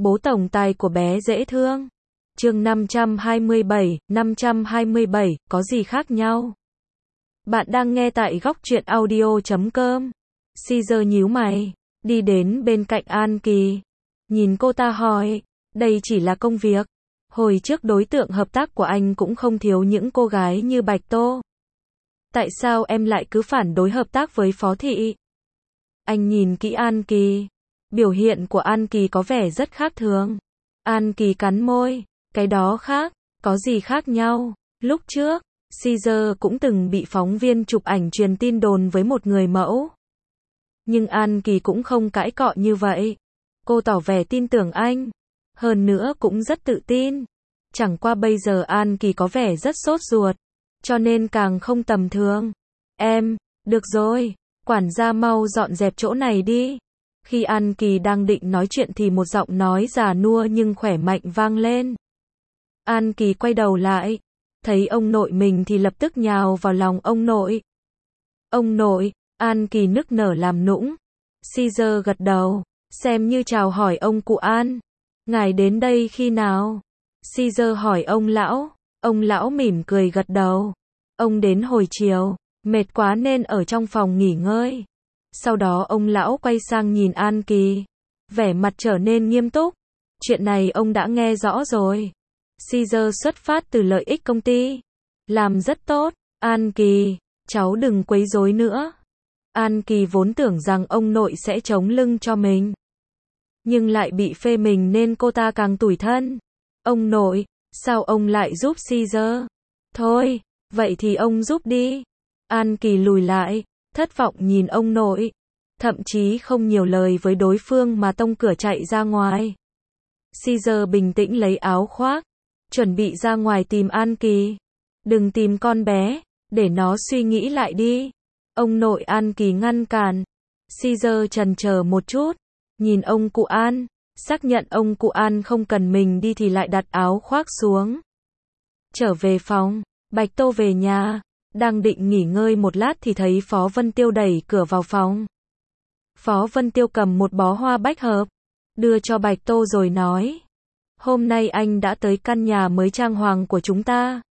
Bố tổng tài của bé dễ thương. Chương 527, có gì khác nhau? Bạn đang nghe tại góc truyện audio.com. Caesar nhíu mày, đi đến bên cạnh An Kỳ. Nhìn cô ta hỏi, đây chỉ là công việc. Hồi trước đối tượng hợp tác của anh cũng không thiếu những cô gái như Bạch Tô. Tại sao em lại cứ phản đối hợp tác với Phó Thị? Anh nhìn kỹ An Kỳ. Biểu hiện của An Kỳ có vẻ rất khác thường. An Kỳ cắn môi, cái đó khác, có gì khác nhau? Lúc trước, Caesar cũng từng bị phóng viên chụp ảnh truyền tin đồn với một người mẫu. Nhưng An Kỳ cũng không cãi cọ như vậy. Cô tỏ vẻ tin tưởng anh. Hơn nữa cũng rất tự tin. Chẳng qua bây giờ An Kỳ có vẻ rất sốt ruột. Cho nên càng không tầm thường. Được rồi, quản gia mau dọn dẹp chỗ này đi. Khi An Kỳ đang định nói chuyện thì một giọng nói già nua nhưng khỏe mạnh vang lên. An Kỳ quay đầu lại, thấy ông nội mình thì lập tức nhào vào lòng ông nội. Ông nội, An Kỳ nức nở làm nũng. Caesar gật đầu, xem như chào hỏi ông cụ An. Ngài đến đây khi nào? Caesar hỏi ông lão mỉm cười gật đầu. Ông đến hồi chiều, mệt quá nên ở trong phòng nghỉ ngơi. Sau đó ông lão quay sang nhìn An Kỳ, vẻ mặt trở nên nghiêm túc. Chuyện này ông đã nghe rõ rồi. Caesar xuất phát từ lợi ích công ty. Làm rất tốt, An Kỳ, cháu đừng quấy rối nữa. An Kỳ vốn tưởng rằng ông nội sẽ chống lưng cho mình. Nhưng lại bị phê bình nên cô ta càng tủi thân. Ông nội, sao ông lại giúp Caesar? Thôi, vậy thì ông giúp đi. An Kỳ lùi lại, thất vọng nhìn ông nội. Thậm chí không nhiều lời với đối phương mà tông cửa chạy ra ngoài. Caesar bình tĩnh lấy áo khoác, chuẩn bị ra ngoài tìm An Kỳ. Đừng tìm con bé, để nó suy nghĩ lại đi. Ông nội An Kỳ ngăn cản. Caesar chần chờ một chút, nhìn ông cụ An, xác nhận ông cụ An không cần mình đi thì lại đặt áo khoác xuống. Trở về phòng, Bạch Tô về nhà, đang định nghỉ ngơi một lát thì thấy Phó Vân Tiêu đẩy cửa vào phòng. Phó Vân Tiêu cầm một bó hoa bách hợp, đưa cho Bạch Tô rồi nói. Hôm nay anh đã tới căn nhà mới trang hoàng của chúng ta.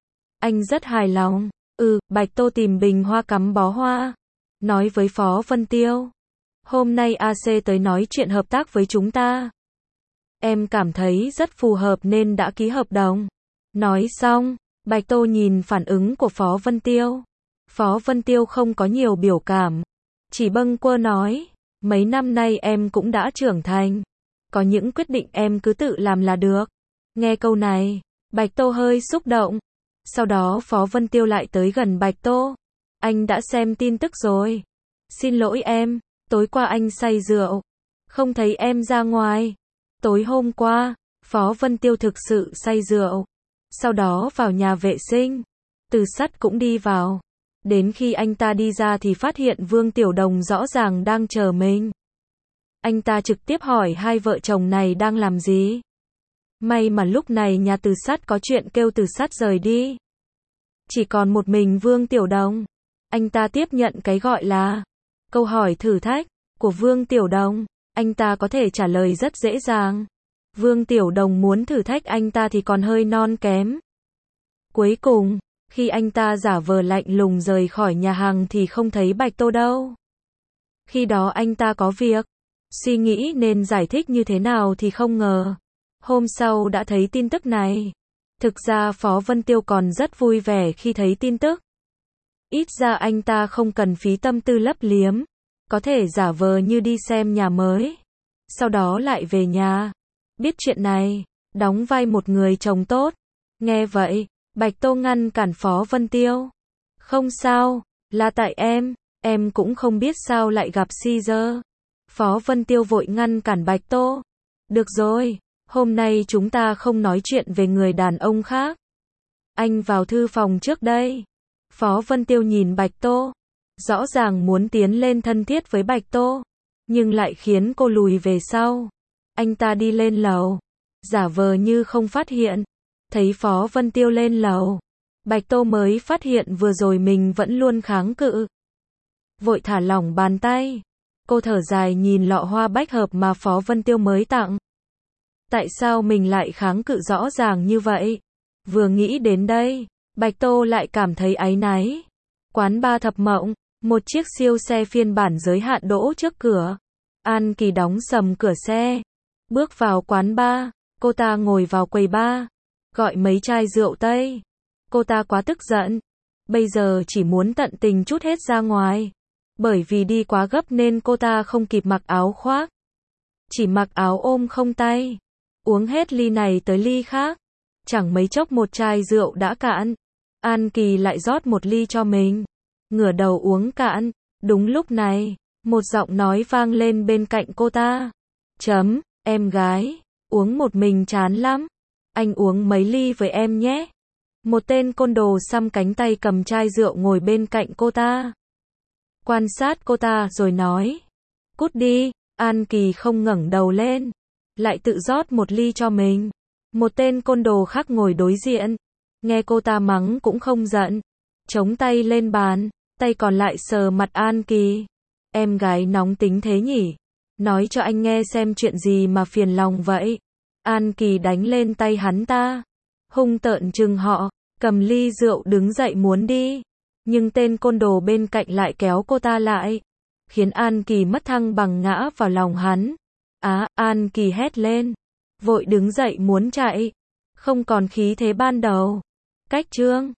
Anh rất hài lòng. Bạch Tô tìm bình hoa cắm bó hoa. Nói với Phó Vân Tiêu. Hôm nay AC tới nói chuyện hợp tác với chúng ta. Em cảm thấy rất phù hợp nên đã ký hợp đồng. Nói xong, Bạch Tô nhìn phản ứng của Phó Vân Tiêu. Phó Vân Tiêu không có nhiều biểu cảm. Chỉ bâng quơ nói. Mấy năm nay em cũng đã trưởng thành. Có những quyết định em cứ tự làm là được. Nghe câu này, Bạch Tô hơi xúc động. Sau đó Phó Vân Tiêu lại tới gần Bạch Tô. Anh đã xem tin tức rồi. Xin lỗi em, tối qua anh say rượu. Không thấy em ra ngoài. Tối hôm qua, Phó Vân Tiêu thực sự say rượu. Sau đó vào nhà vệ sinh. Từ Sắt cũng đi vào. Đến khi anh ta đi ra thì phát hiện Vương Tiểu Đồng rõ ràng đang chờ mình. Anh ta trực tiếp hỏi hai vợ chồng này đang làm gì. May mà lúc này nhà Từ Sắt có chuyện kêu Từ Sắt rời đi. Chỉ còn một mình Vương Tiểu Đồng. Anh ta tiếp nhận cái gọi là câu hỏi thử thách của Vương Tiểu Đồng. Anh ta có thể trả lời rất dễ dàng. Vương Tiểu Đồng muốn thử thách anh ta thì còn hơi non kém. Cuối cùng, khi anh ta giả vờ lạnh lùng rời khỏi nhà hàng thì không thấy Bạch Tô đâu. Khi đó anh ta có việc. Suy nghĩ nên giải thích như thế nào thì không ngờ. Hôm sau đã thấy tin tức này. Thực ra Phó Vân Tiêu còn rất vui vẻ khi thấy tin tức. Ít ra anh ta không cần phí tâm tư lấp liếm. Có thể giả vờ như đi xem nhà mới. Sau đó lại về nhà. Biết chuyện này, đóng vai một người chồng tốt. Nghe vậy, Bạch Tô ngăn cản Phó Vân Tiêu. Không sao, là tại em cũng không biết sao lại gặp Caesar. Phó Vân Tiêu vội ngăn cản Bạch Tô. Được rồi, hôm nay chúng ta không nói chuyện về người đàn ông khác. Anh vào thư phòng trước đây. Phó Vân Tiêu nhìn Bạch Tô. Rõ ràng muốn tiến lên thân thiết với Bạch Tô. Nhưng lại khiến cô lùi về sau. Anh ta đi lên lầu. Giả vờ như không phát hiện. Thấy Phó Vân Tiêu lên lầu. Bạch Tô mới phát hiện vừa rồi mình vẫn luôn kháng cự. Vội thả lỏng bàn tay. Cô thở dài nhìn lọ hoa bách hợp mà Phó Vân Tiêu mới tặng. Tại sao mình lại kháng cự rõ ràng như vậy? Vừa nghĩ đến đây, Bạch Tô lại cảm thấy áy náy. Quán bar Thập Mộng, một chiếc siêu xe phiên bản giới hạn đỗ trước cửa. An Kỳ đóng sầm cửa xe, bước vào quán bar, cô ta ngồi vào quầy bar, gọi mấy chai rượu Tây. Cô ta quá tức giận, bây giờ chỉ muốn tận tình trút hết ra ngoài. Bởi vì đi quá gấp nên cô ta không kịp mặc áo khoác, chỉ mặc áo ôm không tay. Uống hết ly này tới ly khác, chẳng mấy chốc một chai rượu đã cạn. An Kỳ lại rót một ly cho mình, ngửa đầu uống cạn. Đúng lúc này, một giọng nói vang lên bên cạnh cô ta. Em gái, uống một mình chán lắm, anh uống mấy ly với em nhé. Một tên côn đồ xăm cánh tay cầm chai rượu ngồi bên cạnh cô ta, quan sát cô ta rồi nói, cút đi. An Kỳ không ngẩng đầu lên, lại tự rót một ly cho mình. Một tên côn đồ khác ngồi đối diện, nghe cô ta mắng cũng không giận, chống tay lên bàn, tay còn lại sờ mặt An Kỳ. Em gái nóng tính thế nhỉ? Nói cho anh nghe xem chuyện gì mà phiền lòng vậy? An Kỳ đánh lên tay hắn ta, hung tợn trừng họ, cầm ly rượu đứng dậy muốn đi. Nhưng tên côn đồ bên cạnh lại kéo cô ta lại, khiến An Kỳ mất thăng bằng ngã vào lòng hắn. An Kỳ hét lên, vội đứng dậy muốn chạy, không còn khí thế ban đầu. Cách chương